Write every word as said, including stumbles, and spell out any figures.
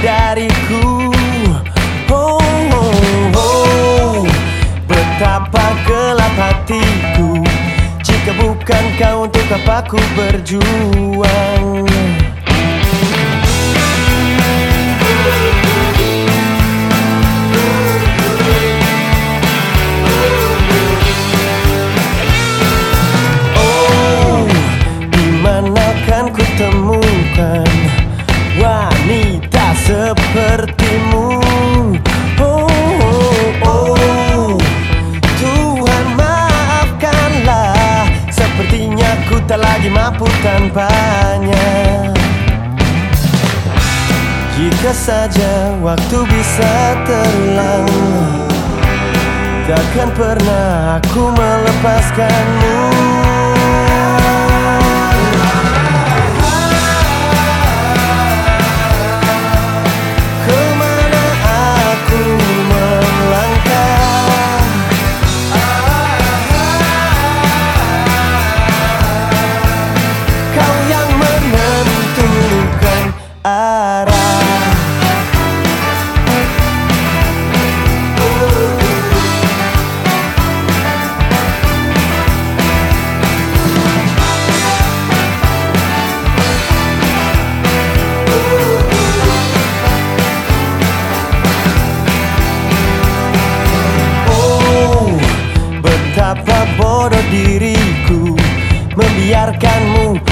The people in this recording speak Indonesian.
dariku. Oh, oh, oh, betapa gelap hatiku. Jika bukan kau, untuk apa ku berjuang? Oh, dimana kan ku temukan wanita sepertimu? Oh, oh, oh, Tuhan maafkanlah, sepertinya ku tak lagi mampu tanpanya. Jika saja waktu bisa terulang, takkan pernah aku melepaskanmu. Kemana aku melangkah, kau yang menentukan arah. Betapa bodoh diriku membiarkanmu